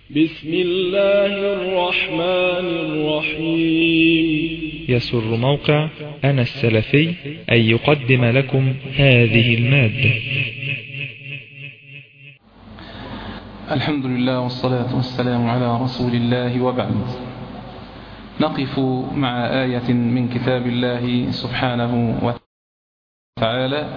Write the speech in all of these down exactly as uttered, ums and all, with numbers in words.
بسم الله الرحمن الرحيم. يسر موقع أنا السلفي أن يقدم لكم هذه المادة. الحمد لله والصلاة والسلام على رسول الله، وبعد. نقف مع آية من كتاب الله سبحانه وتعالى،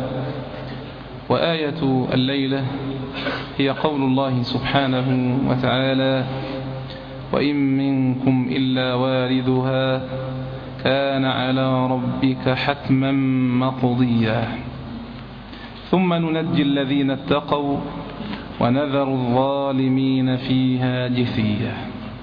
وآية الليلة هي قول الله سبحانه وتعالى: وإن منكم إلا واردها كان على ربك حتما مقضيا ثم ننجي الذين اتقوا ونذر الظالمين فيها جثيا.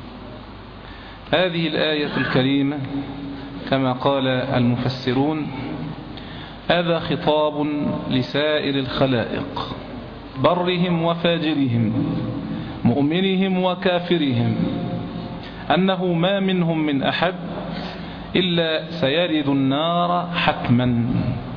هذه الآية الكريمة كما قال المفسرون هذا خطاب لسائر الخلائق، برهم وفاجرهم، مؤمنهم وكافرهم، أنه ما منهم من أحد إلا سيرد النار حتما.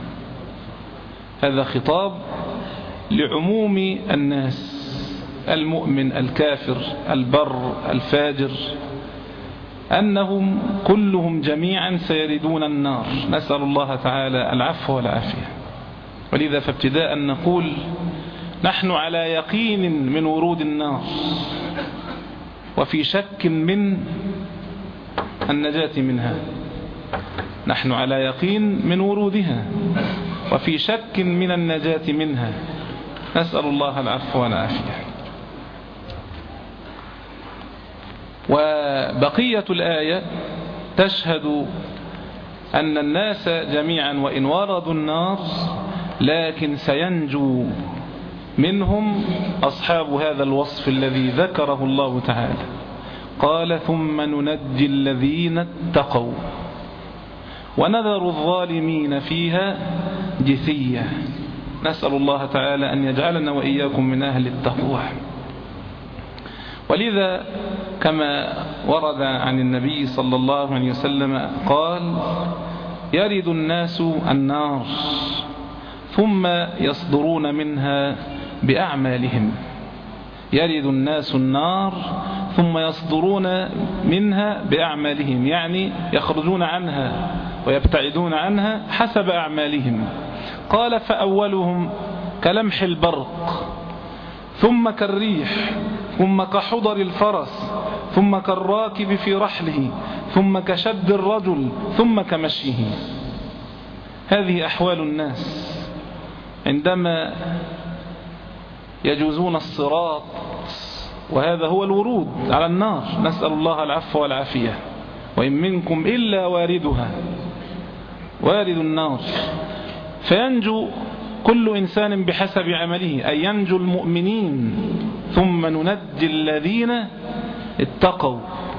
هذا خطاب لعموم الناس، المؤمن الكافر البر الفاجر، أنهم كلهم جميعا سيردون النار، نسأل الله تعالى العفو والعافية. ولذا فابتداء نقول نحن على يقين من ورود النار وفي شك من النجاة منها. نحن على يقين من ورودها وفي شك من النجاة منها، نسأل الله العفو والعافية. وبقية الآية تشهد أن الناس جميعا وإن وردوا النار لكن سينجو منهم أصحاب هذا الوصف الذي ذكره الله تعالى. قال: ثم ننجي الذين اتقوا ونذر الظالمين فيها جثيا. نسأل الله تعالى أن يجعلنا وإياكم من أهل التقوى. ولذا كما ورد عن النبي صلى الله عليه وسلم قال: يرد الناس النار ثم يصدرون منها بأعمالهم. يرد الناس النار ثم يصدرون منها بأعمالهم، يعني يخرجون عنها ويبتعدون عنها حسب أعمالهم. قال: فأولهم كلمح البرق، ثم كالريح، ثم كحضر الفرس، ثم كالراكب في رحله، ثم كشد الرجل، ثم كمشيه. هذه أحوال الناس عندما يجوزون الصراط، وهذا هو الورود على النار، نسأل الله العفو والعافية. وإن منكم إلا واردها، وارد النار، فينجو كل إنسان بحسب عمله، أي ينجو المؤمنين. ثم ننجي الذين اتقوا،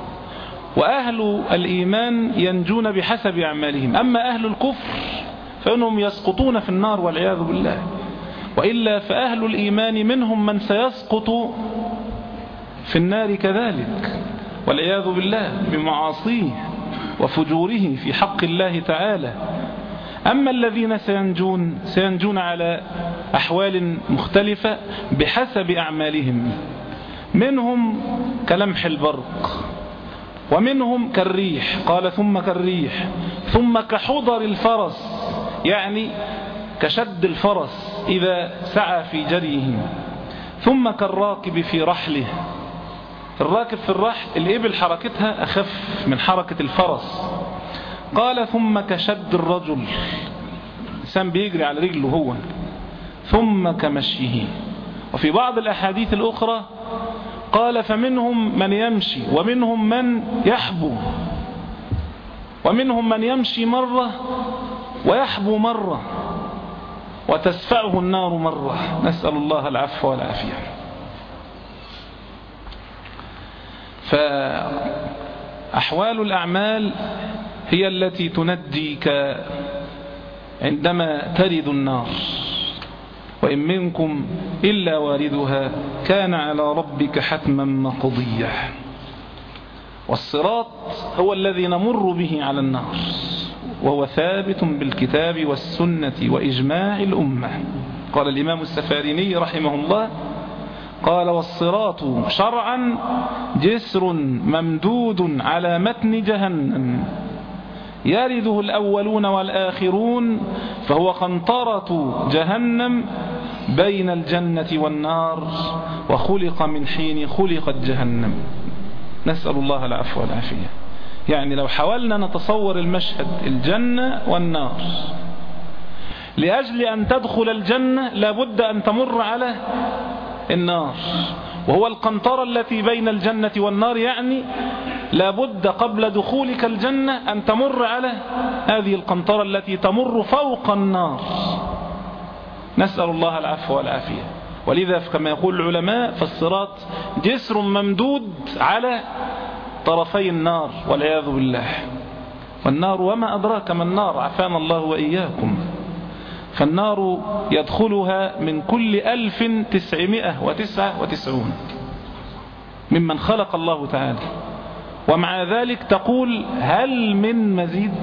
وأهل الإيمان ينجون بحسب أعمالهم. أما أهل الكفر فإنهم يسقطون في النار والعياذ بالله. وإلا فأهل الإيمان منهم من سيسقط في النار كذلك والعياذ بالله بمعاصيه وفجوره في حق الله تعالى. أما الذين سينجون سينجون على أحوال مختلفة بحسب أعمالهم، منهم كلمح البرق، ومنهم كالريح، قال ثم كالريح، ثم كحضر الفرس، يعني كشد الفرس إذا سعى في جريه، ثم كالراكب في رحله. الراكب في الرحل الإبل حركتها أخف من حركة الفرس. قال: ثم كشد الرجل، الإنسان بيجري على رجله هو، ثم كمشيه. وفي بعض الأحاديث الأخرى قال: فمنهم من يمشي ومنهم من يحبو، ومنهم من يمشي مرة ويحبو مرة وتسفعه النار مرة، نسأل الله العفو والعافية. فأحوال الأعمال هي التي تنجيك عندما ترد النار. وإن منكم إلا واردها كان على ربك حتما مقضيا. والصراط هو الذي نمر به على النار، وهو ثابت بالكتاب والسنة وإجماع الأمة. قال الإمام السفاريني رحمه الله: قال والصراط شرعا جسر ممدود على متن جهنم يرده الأولون والآخرون فهو قنطرة جهنم بين الجنة والنار وخلق من حين خلقت جهنم. نسأل الله العفو والعافية. يعني لو حاولنا نتصور المشهد الجنة والنار، لأجل أن تدخل الجنة لابد أن تمر على النار، وهو القنطرة التي بين الجنة والنار، يعني لابد قبل دخولك الجنة أن تمر على هذه القنطرة التي تمر فوق النار. نسأل الله العفو والعافية. ولذا كما يقول العلماء فالصراط جسر ممدود على طرفي النار والعياذ بالله. والنار وما أدراك ما النار، عافانا الله وإياكم. فالنار يدخلها من كل ألف تسعمائة وتسعة وتسعون ممن خلق الله تعالى، ومع ذلك تقول هل من مزيد؟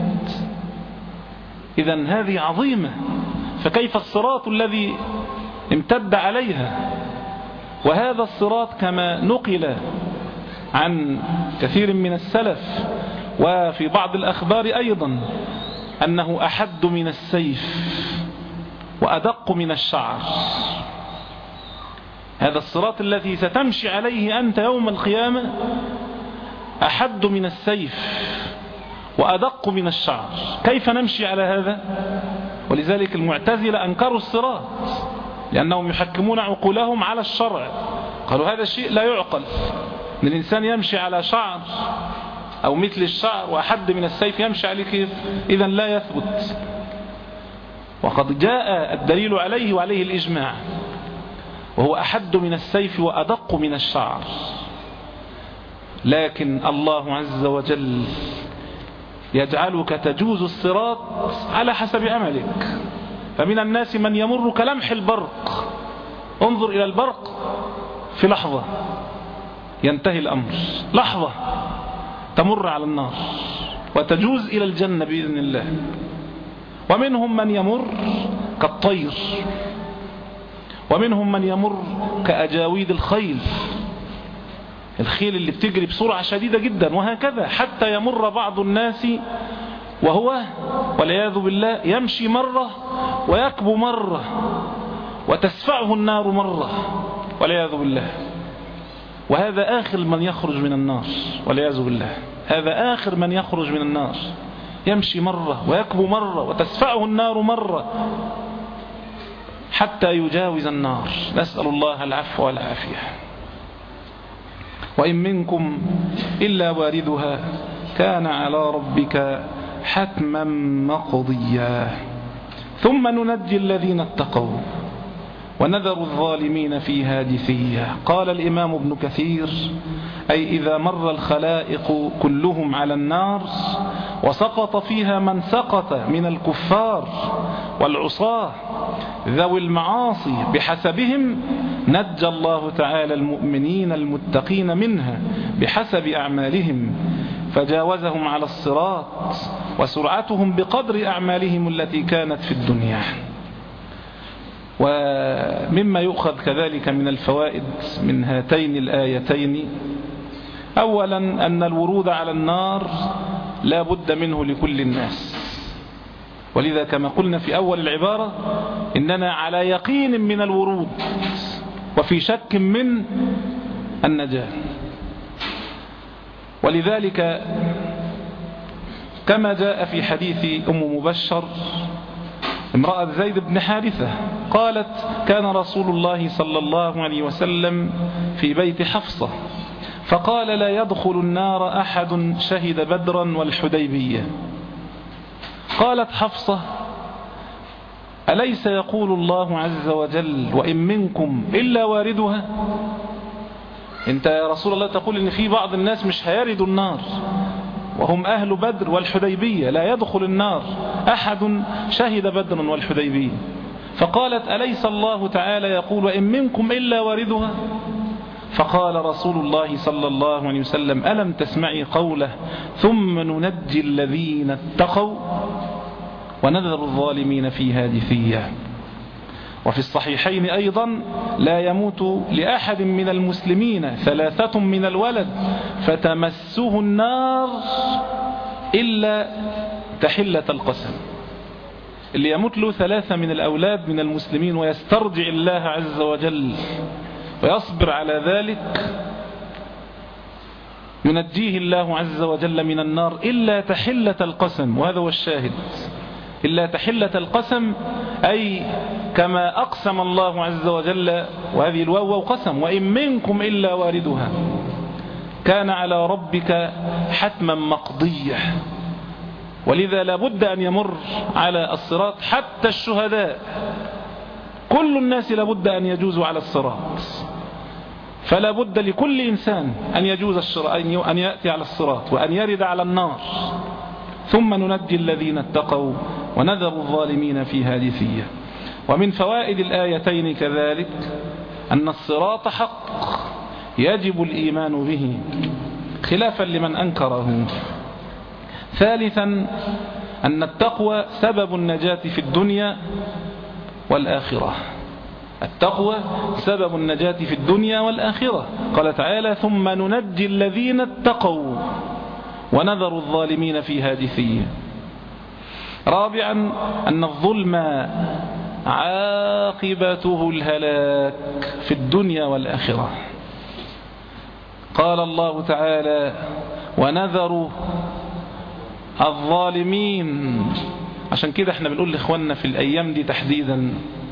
إذن هذه عظيمة، فكيف الصراط الذي امتد عليها؟ وهذا الصراط كما نقل عن كثير من السلف وفي بعض الأخبار أيضا أنه أحد من السيف وأدق من الشعر. هذا الصراط الذي ستمشي عليه أنت يوم القيامة أحد من السيف وأدق من الشعر. كيف نمشي على هذا؟ ولذلك المعتزلة أنكروا الصراط لأنهم يحكمون عقولهم على الشرع. قالوا هذا الشيء لا يعقل، أن الإنسان يمشي على شعر أو مثل الشعر وأحد من السيف يمشي عليه كيف؟ إذن لا يثبت. وقد جاء الدليل عليه وعليه الإجماع، وهو أحد من السيف وأدق من الشعر. لكن الله عز وجل يجعلك تجوز الصراط على حسب عملك. فمن الناس من يمر كلمح البرق، انظر إلى البرق في لحظة ينتهي الأمر، لحظة تمر على النار وتجوز إلى الجنة بإذن الله. ومنهم من يمر كالطير، ومنهم من يمر كأجاويد الخيل، الخيل اللي بتجري بسرعة شديدة جدا، وهكذا حتى يمر بعض الناس وهو والعياذ بالله يمشي مرة ويكبو مرة وتسفعه النار مرة والعياذ بالله. وهذا آخر من يخرج من النار والعياذ بالله. هذا آخر من يخرج من النار، يمشي مرة ويكبو مرة وتسفعه النار مرة حتى يجاوز النار. نسأل الله العفو والعافية. وإن منكم إلا واردها كان على ربك حتما مقضيا ثم ننجي الذين اتقوا ونذر الظالمين فيها جثيا. قال الإمام ابن كثير أي إذا مر الخلائق كلهم على النار وسقط فيها من سقط من الكفار والعصاة ذوي المعاصي بحسبهم، نجى الله تعالى المؤمنين المتقين منها بحسب أعمالهم فجاوزهم على الصراط، وسرعتهم بقدر أعمالهم التي كانت في الدنيا. ومما يؤخذ كذلك من الفوائد من هاتين الآيتين، أولا أن الورود على النار لا بد منه لكل الناس، ولذا كما قلنا في أول العبارة إننا على يقين من الورود وفي شك من النجاة. ولذلك كما جاء في حديث أم مبشر امرأة زيد بن حارثة قالت كان رسول الله صلى الله عليه وسلم في بيت حفصة فقال لا يدخل النار أحد شهد بدرا والحديبية. قالت حفصة أليس يقول الله عز وجل وإن منكم إلا واردها؟ انت يا رسول الله تقول ان في بعض الناس مش هيردوا النار وهم أهل بدر والحديبية، لا يدخل النار أحد شهد بدرا والحديبية. فقالت أليس الله تعالى يقول وإن منكم إلا واردها؟ فقال رسول الله صلى الله عليه وسلم ألم تسمعي قوله ثم ننجي الذين اتقوا ونذر الظالمين فيها جثيا. وفي الصحيحين أيضا لا يموت لأحد من المسلمين ثلاثة من الولد فتمسه النار إلا تحلة القسم. اللي يموت له ثلاثة من الأولاد من المسلمين ويسترجع الله عز وجل ويصبر على ذلك ينجيه الله عز وجل من النار إلا تحلة القسم. وهذا هو الشاهد، إلا تحلة القسم، أي كما أقسم الله عز وجل، وهذه الواو قسم، وإن منكم إلا واردها كان على ربك حتما مقضية. ولذا لابد أن يمر على الصراط حتى الشهداء، كل الناس لابد أن يجوزوا على الصراط، فلا بد لكل إنسان أن يجوز الشراط، أن يأتي على الصراط وأن يرد على النار، ثم ننجي الذين اتقوا ونذر الظالمين في هادثية. ومن فوائد الآيتين كذلك أن الصراط حق يجب الإيمان به خلافا لمن أنكره. ثالثا أن التقوى سبب النجاة في الدنيا والآخرة. التقوى سبب النجاة في الدنيا والآخرة. قال تعالى ثم ننجي الذين اتقوا ونذر الظالمين في هادثية. رابعا أن الظلم عاقبته الهلاك في الدنيا والآخرة. قال الله تعالى ونذر الظالمين. عشان كده احنا بنقول لإخواننا في الأيام دي تحديدا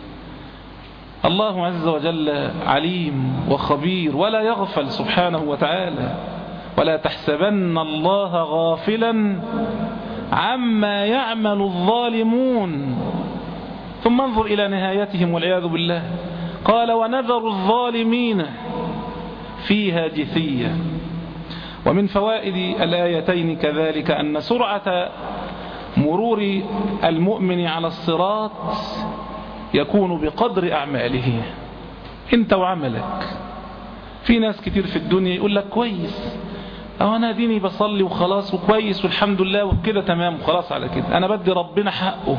الله عز وجل عليم وخبير ولا يغفل سبحانه وتعالى، ولا تحسبن الله غافلا عما يعمل الظالمون ثم انظر إلى نهايتهم والعياذ بالله. قال ونذر الظالمين فيها جثية. ومن فوائد الآيتين كذلك أن سرعة مرور المؤمن على الصراط يكون بقدر أعماله، انت وعملك. في ناس كتير في الدنيا يقول لك كويس، أو أنا ديني بصلي وخلاص وكويس والحمد لله وكده تمام وخلاص على كده، أنا بدي ربنا حقه.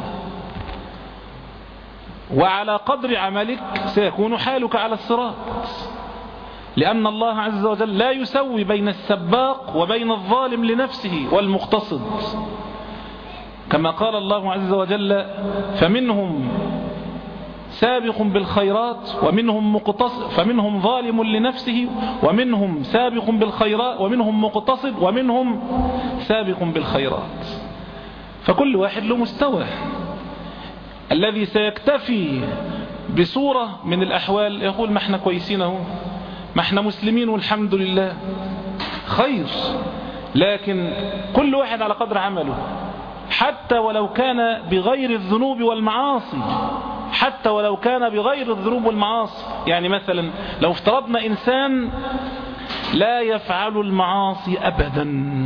وعلى قدر عملك سيكون حالك على الصراط، لأن الله عز وجل لا يسوي بين السباق وبين الظالم لنفسه والمقتصد، كما قال الله عز وجل فمنهم سابق بالخيرات ومنهم مقتصد، فمنهم ظالم لنفسه ومنهم سابق بالخيرات ومنهم مقتصد ومنهم سابق بالخيرات. فكل واحد له مستوى. الذي سيكتفي بصورة من الأحوال يقول ما احنا كويسين اهو، ما احنا مسلمين والحمد لله، خير، لكن كل واحد على قدر عمله، حتى ولو كان بغير الذنوب والمعاصي، حتى ولو كان بغير الذنوب والمعاصي. يعني مثلا لو افترضنا إنسان لا يفعل المعاصي أبدا،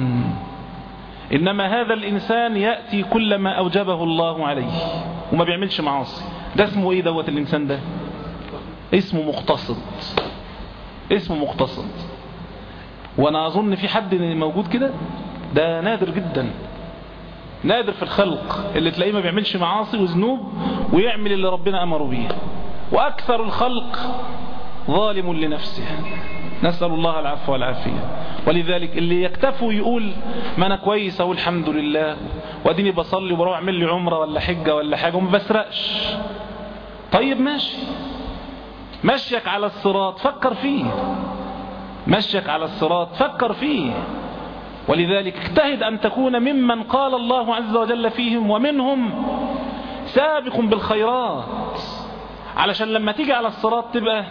إنما هذا الإنسان يأتي كل ما أوجبه الله عليه وما بيعملش معاصي، ده اسمه إيه دوت الإنسان ده؟ اسمه مقتصد، اسمه مقتصد. وأنا أظن في حد موجود كده، ده نادر جدا، نادر في الخلق اللي تلاقيه ما بيعملش معاصي وذنوب ويعمل اللي ربنا أمره به. وأكثر الخلق ظالم لنفسه، نسأل الله العفو والعافية. ولذلك اللي يكتفوا يقول ما أنا كويس أهو الحمد لله وأديني بصلي وبروح أعمل لي عمرة ولا حجة ولا حاجة وما بسرقش، طيب ماشي، مشيك على الصراط فكر فيه، مشيك على الصراط فكر فيه. ولذلك اجتهد أن تكون ممن قال الله عز وجل فيهم ومنهم سابق بالخيرات، علشان لما تيجي على الصراط تبقى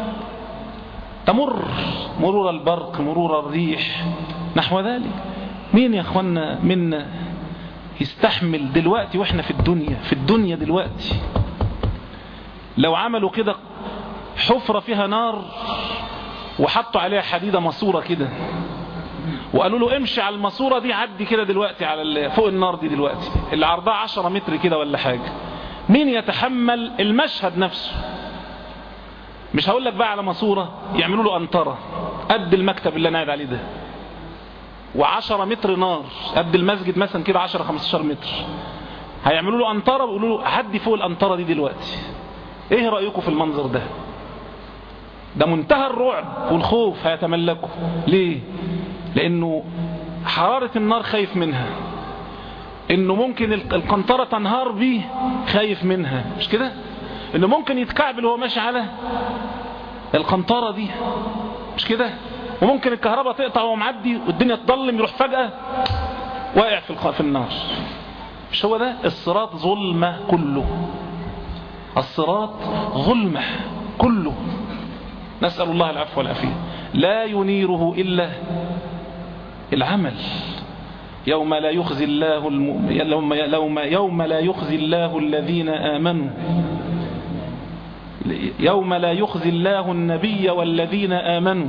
تمر مرور البرق مرور الريح نحو ذلك. مين يا اخوانا منا يستحمل دلوقتي واحنا في الدنيا، في الدنيا دلوقتي لو عملوا كده حفرة فيها نار وحطوا عليها حديدة ماسورة كده وقالوا له امشي على الماسورة دي، عدي كده دلوقتي على فوق النار دي دلوقتي اللي عرضها عشرة متر كده ولا حاجة، مين يتحمل المشهد نفسه؟ مش هقول لك بقى على ماسورة يعملوا له أنطرة قد المكتب اللي انا قاعد عليه ده، وعشرة متر نار قد المسجد مثلا كده عشرة خمستاشر متر، هيعملوا له أنطرة ويقولوا له عدي فوق الأنطرة دي دلوقتي. ايه رأيكم في المنظر ده؟ ده منتهى الرعب والخوف هيتملكه. ليه؟ لانه حرارة النار خايف منها، انه ممكن القنطرة تنهار بيه خايف منها، مش كده؟ انه ممكن يتكعبل وهو ماشي على القنطرة دي، مش كده؟ وممكن الكهرباء تقطع وهو معدي والدنيا تضلم يروح فجأة واقع في في النار. مش هو ده؟ الصراط ظلمة كله، الصراط ظلمة كله، نسأل الله العفو والعافية. لا ينيره إلا العمل. يوم لا يخزي الله الم... يوم... يوم... يوم لا يخزي الله الذين آمنوا، يوم لا يخزي الله النبي والذين آمنوا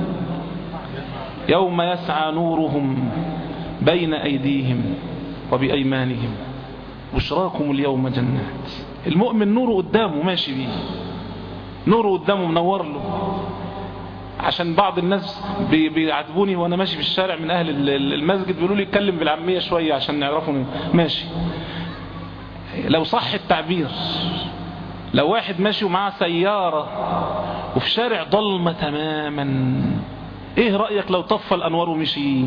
يوم يسعى نورهم بين أيديهم وبأيمانهم بشراكم اليوم جنات. المؤمن نوره قدامه ماشي بيه، نوره قدامه منور له. عشان بعض الناس بيعاتبوني وانا ماشي في الشارع من اهل المسجد، بيقولوا لي اتكلم بالعامية شوية عشان نعرفوا ماشي. لو صح التعبير، لو واحد ماشي ومعاه سيارة وفي شارع ضلمة تماما، ايه رأيك لو طفى الانوار ومشي؟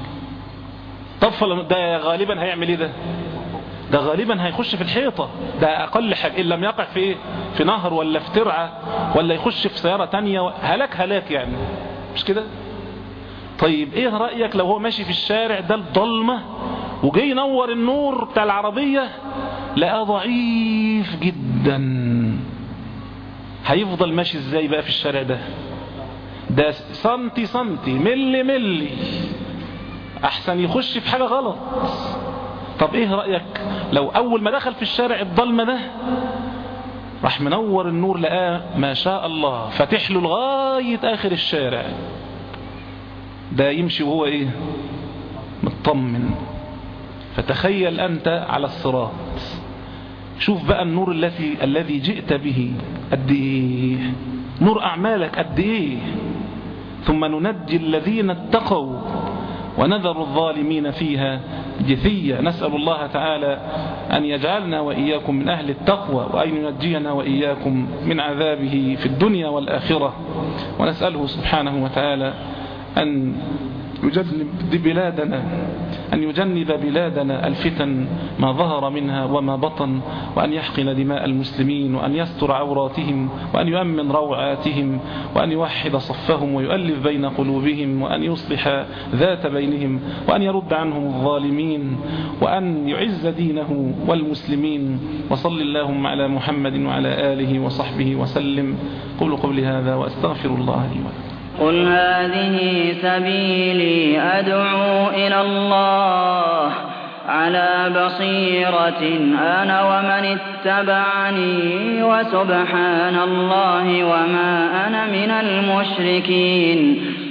طفى ده غالبا هيعمل ايه؟ ده ده غالبا هيخش في الحيطة، ده اقل حاجة، ان لم يقع في ايه؟ في نهر ولا في ترعة ولا يخش في سيارة تانية، هلاك هلاك يعني، مش كده؟ طيب ايه رأيك لو هو ماشي في الشارع ده الضلمة وجاي ينور النور بتاع العربية لقاه ضعيف جدا، هيفضل ماشي ازاي بقى في الشارع ده؟ ده سنتي سنتي ملي ملي، احسن يخش في حاجة غلط. طب ايه رأيك لو اول ما دخل في الشارع الضلمة ده راح منور النور لقاه ما شاء الله فاتح له لغاية اخر الشارع، ده يمشي وهو ايه؟ مطمن. فتخيل انت على الصراط، شوف بقى النور الذي الذي جئت به قد ايه، نور اعمالك قد ايه. ثم ننجي الذين اتقوا ونذر الظالمين فيها جثية. نسأل الله تعالى أن يجعلنا وإياكم من أهل التقوى، وأن ينجينا وإياكم من عذابه في الدنيا والآخرة. ونسأله سبحانه وتعالى أن يجنب بلادنا أن يجنب بلادنا الفتن ما ظهر منها وما بطن، وأن يحقن دماء المسلمين، وأن يستر عوراتهم، وأن يؤمن روعاتهم، وأن يوحد صفهم ويؤلف بين قلوبهم، وأن يصلح ذات بينهم، وأن يرد عنهم الظالمين، وأن يعز دينه والمسلمين. وصل اللهم على محمد وعلى آله وصحبه وسلم. قولوا قولي هذا وأستغفر الله لي ولكم. قل هذه سبيلي أدعو إلى الله على بصيرة أنا ومن اتبعني، وسبحان الله وما أنا من المشركين.